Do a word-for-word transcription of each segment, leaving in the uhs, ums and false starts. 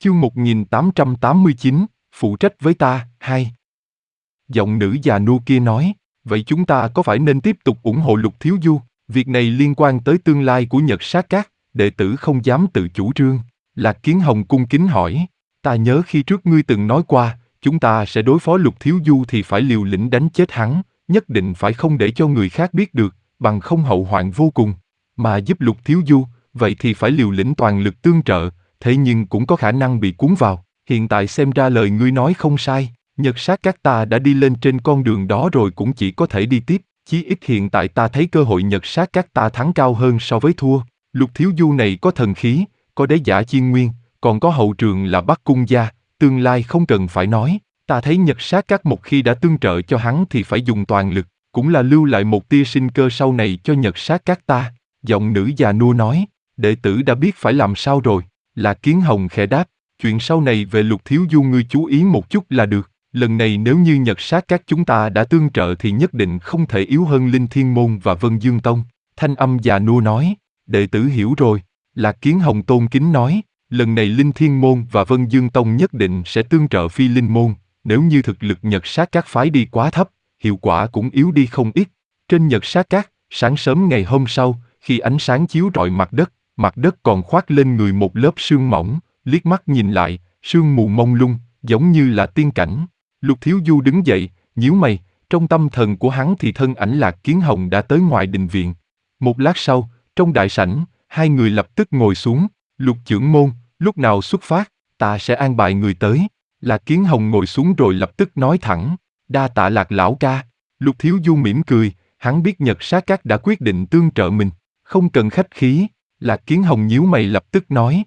Chương một nghìn tám trăm tám mươi chín, phụ trách với ta, hai. Giọng nữ già nua kia nói, vậy chúng ta có phải nên tiếp tục ủng hộ Lục Thiếu Du? Việc này liên quan tới tương lai của Nhật Sát Các, đệ tử không dám tự chủ trương. Lạc Kiến Hồng cung kính hỏi, ta nhớ khi trước ngươi từng nói qua, chúng ta sẽ đối phó Lục Thiếu Du thì phải liều lĩnh đánh chết hắn, nhất định phải không để cho người khác biết được, bằng không hậu hoạn vô cùng. Mà giúp Lục Thiếu Du, vậy thì phải liều lĩnh toàn lực tương trợ, thế nhưng cũng có khả năng bị cuốn vào. Hiện tại xem ra lời ngươi nói không sai, Nhật Sát Các ta đã đi lên trên con đường đó rồi cũng chỉ có thể đi tiếp, chí ít hiện tại ta thấy cơ hội Nhật Sát Các ta thắng cao hơn so với thua. Lục Thiếu Du này có thần khí, có đế giả chiên nguyên, còn có hậu trường là Bắc Cung gia, tương lai không cần phải nói, ta thấy Nhật Sát Các một khi đã tương trợ cho hắn thì phải dùng toàn lực, cũng là lưu lại một tia sinh cơ sau này cho Nhật Sát Các ta. Giọng nữ già nua nói, đệ tử đã biết phải làm sao rồi. Lạc Kiến Hồng khẽ đáp, chuyện sau này về Lục Thiếu Du ngươi chú ý một chút là được, lần này nếu như Nhật Sát Các chúng ta đã tương trợ thì nhất định không thể yếu hơn Linh Thiên Môn và Vân Dương Tông. Thanh âm già nua nói, đệ tử hiểu rồi. Lạc Kiến Hồng tôn kính nói, lần này Linh Thiên Môn và Vân Dương Tông nhất định sẽ tương trợ Phi Linh Môn, nếu như thực lực Nhật Sát Các phái đi quá thấp, hiệu quả cũng yếu đi không ít. Trên Nhật Sát Các, sáng sớm ngày hôm sau, khi ánh sáng chiếu rọi mặt đất, mặt đất còn khoác lên người một lớp sương mỏng, liếc mắt nhìn lại, sương mù mông lung, giống như là tiên cảnh. Lục Thiếu Du đứng dậy, nhíu mày, trong tâm thần của hắn thì thân ảnh Lạc Kiến Hồng đã tới ngoài đình viện. Một lát sau, trong đại sảnh, hai người lập tức ngồi xuống. Lục trưởng môn, lúc nào xuất phát, ta sẽ an bài người tới. Lạc Kiến Hồng ngồi xuống rồi lập tức nói thẳng, đa tạ Lạc lão ca. Lục Thiếu Du mỉm cười, hắn biết Nhật Sát Các đã quyết định tương trợ mình, không cần khách khí. Lạc Kiến Hồng nhíu mày lập tức nói,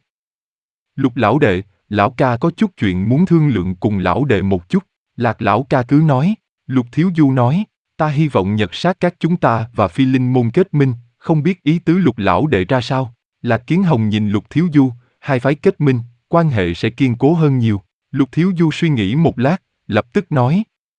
Lục lão đệ, lão ca có chút chuyện muốn thương lượng cùng lão đệ một chút. Lạc lão ca cứ nói. Lục Thiếu Du nói, ta hy vọng Nhật Sát Các chúng ta và Phi Linh Môn kết minh, không biết ý tứ Lục lão đệ ra sao. Lạc Kiến Hồng nhìn Lục Thiếu Du, hai phái kết minh, quan hệ sẽ kiên cố hơn nhiều. Lục Thiếu Du suy nghĩ một lát, lập tức nói,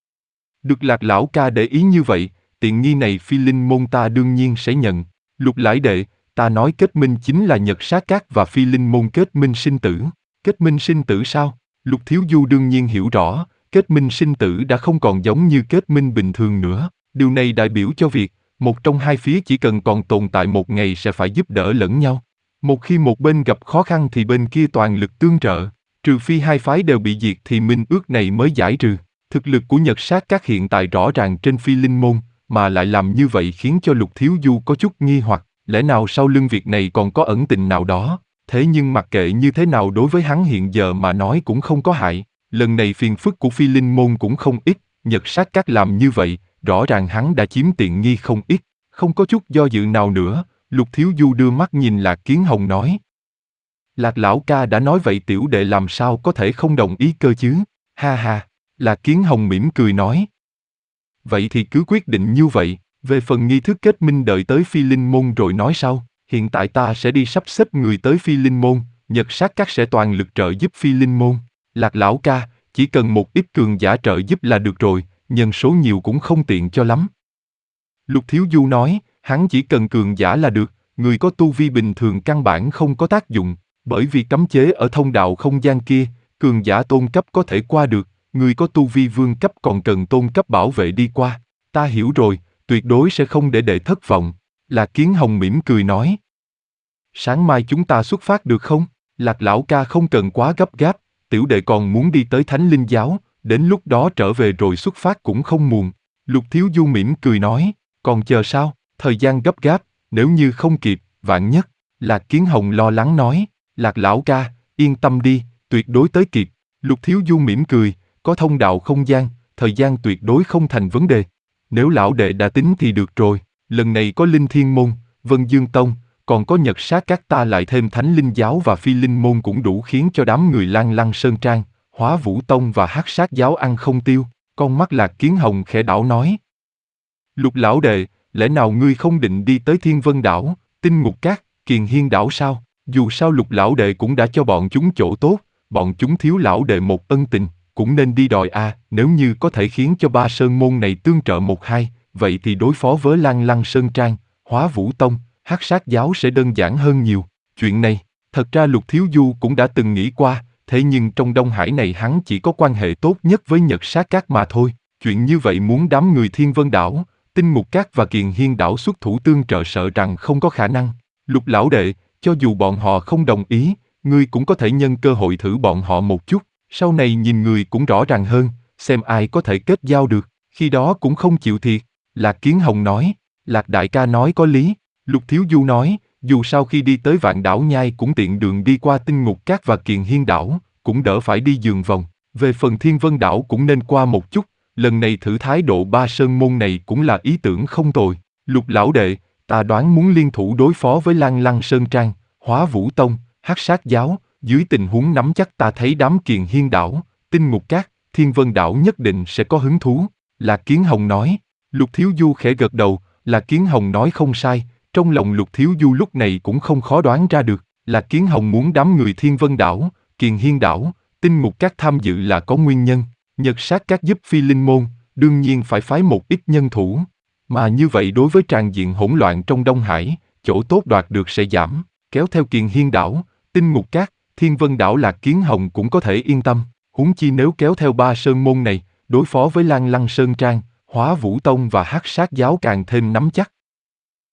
được Lạc lão ca để ý như vậy, tiện nghi này Phi Linh Môn ta đương nhiên sẽ nhận. Lục lão đệ, ta nói kết minh chính là Nhật Sát Các và Phi Linh Môn kết minh sinh tử. Kết minh sinh tử sao? Lục Thiếu Du đương nhiên hiểu rõ, kết minh sinh tử đã không còn giống như kết minh bình thường nữa. Điều này đại biểu cho việc, một trong hai phía chỉ cần còn tồn tại một ngày sẽ phải giúp đỡ lẫn nhau. Một khi một bên gặp khó khăn thì bên kia toàn lực tương trợ, trừ phi hai phái đều bị diệt thì minh ước này mới giải trừ. Thực lực của Nhật Sát Các hiện tại rõ ràng trên Phi Linh Môn, mà lại làm như vậy khiến cho Lục Thiếu Du có chút nghi hoặc. Lẽ nào sau lưng việc này còn có ẩn tình nào đó? Thế nhưng mặc kệ như thế nào đối với hắn hiện giờ mà nói cũng không có hại. Lần này phiền phức của Phi Linh Môn cũng không ít, Nhật Sát Các làm như vậy, rõ ràng hắn đã chiếm tiện nghi không ít. Không có chút do dự nào nữa, Lục Thiếu Du đưa mắt nhìn Lạc Kiến Hồng nói. Lạc lão ca đã nói vậy tiểu đệ làm sao có thể không đồng ý cơ chứ? Ha ha, Lạc Kiến Hồng mỉm cười nói. Vậy thì cứ quyết định như vậy. Về phần nghi thức kết minh đợi tới Phi Linh Môn rồi nói sau, hiện tại ta sẽ đi sắp xếp người tới Phi Linh Môn, Nhật Sát Các sẽ toàn lực trợ giúp Phi Linh Môn. Lạc lão ca, chỉ cần một ít cường giả trợ giúp là được rồi, nhân số nhiều cũng không tiện cho lắm. Lục Thiếu Du nói, hắn chỉ cần cường giả là được, người có tu vi bình thường căn bản không có tác dụng, bởi vì cấm chế ở thông đạo không gian kia, cường giả tôn cấp có thể qua được, người có tu vi vương cấp còn cần tôn cấp bảo vệ đi qua. Ta hiểu rồi. Tuyệt đối sẽ không để đệ thất vọng. Lạc Kiến Hồng mỉm cười nói. Sáng mai chúng ta xuất phát được không? Lạc lão ca không cần quá gấp gáp, tiểu đệ còn muốn đi tới Thánh Linh Giáo, đến lúc đó trở về rồi xuất phát cũng không muộn. Lục Thiếu Du mỉm cười nói, còn chờ sao, thời gian gấp gáp, nếu như không kịp, vạn nhất. Lạc Kiến Hồng lo lắng nói, Lạc lão ca, yên tâm đi, tuyệt đối tới kịp. Lục Thiếu Du mỉm cười, có thông đạo không gian, thời gian tuyệt đối không thành vấn đề. Nếu lão đệ đã tính thì được rồi, lần này có Linh Thiên Môn, Vân Dương Tông, còn có Nhật Sát Các ta lại thêm Thánh Linh Giáo và Phi Linh Môn cũng đủ khiến cho đám người Lan Lăng Sơn Trang, Hóa Vũ Tông và Hắc Sát Giáo ăn không tiêu. Con mắt Lạc Kiến Hồng khẽ đảo nói. Lục lão đệ, lẽ nào ngươi không định đi tới Thiên Vân Đảo, Tinh Ngục Cát, Kiền Hiên Đảo sao? Dù sao Lục lão đệ cũng đã cho bọn chúng chỗ tốt, bọn chúng thiếu lão đệ một ân tình, cũng nên đi đòi a. À, nếu như có thể khiến cho ba sơn môn này tương trợ một hai, vậy thì đối phó với Lan Lăng Sơn Trang, Hóa Vũ Tông, Hắc Sát Giáo sẽ đơn giản hơn nhiều. Chuyện này, thật ra Lục Thiếu Du cũng đã từng nghĩ qua, thế nhưng trong Đông Hải này hắn chỉ có quan hệ tốt nhất với Nhật Sát Các mà thôi. Chuyện như vậy muốn đám người Thiên Vân Đảo, Tinh Mục Các và Kiền Hiên Đảo xuất thủ tương trợ sợ rằng không có khả năng. Lục lão đệ, cho dù bọn họ không đồng ý, ngươi cũng có thể nhân cơ hội thử bọn họ một chút, sau này nhìn người cũng rõ ràng hơn, xem ai có thể kết giao được, khi đó cũng không chịu thiệt. Lạc Kiến Hồng nói, Lạc đại ca nói có lý. Lục Thiếu Du nói, dù sao khi đi tới Vạn Đảo Nhai cũng tiện đường đi qua Tinh Ngục Các và Kiền Hiên Đảo, cũng đỡ phải đi giường vòng. Về phần Thiên Vân Đảo cũng nên qua một chút, lần này thử thái độ ba sơn môn này cũng là ý tưởng không tồi. Lục lão đệ, ta đoán muốn liên thủ đối phó với Lan Lăng Sơn Trang, Hóa Vũ Tông, Hắc Sát Giáo, dưới tình huống nắm chắc ta thấy đám Kiền Hiên Đảo, Tinh Ngục Các, Thiên Vân Đảo nhất định sẽ có hứng thú. Lạc Kiến Hồng nói. Lục Thiếu Du khẽ gật đầu, Lạc Kiến Hồng nói không sai, trong lòng Lục Thiếu Du lúc này cũng không khó đoán ra được, Lạc Kiến Hồng muốn đám người Thiên Vân Đảo, Kiền Hiên Đảo, Tinh Ngục Các tham dự là có nguyên nhân, Nhật Sát Các giúp Phi Linh Môn, đương nhiên phải phái một ít nhân thủ, mà như vậy đối với tràn diện hỗn loạn trong Đông Hải, chỗ tốt đoạt được sẽ giảm, kéo theo Kiền Hiên Đảo, Tinh Ngục Các, Thiên Vân Đảo Lạc Kiến Hồng cũng có thể yên tâm, huống chi nếu kéo theo ba sơn môn này, đối phó với Lan Lăng Sơn Trang, Hóa Vũ Tông và Hắc Sát Giáo càng thêm nắm chắc.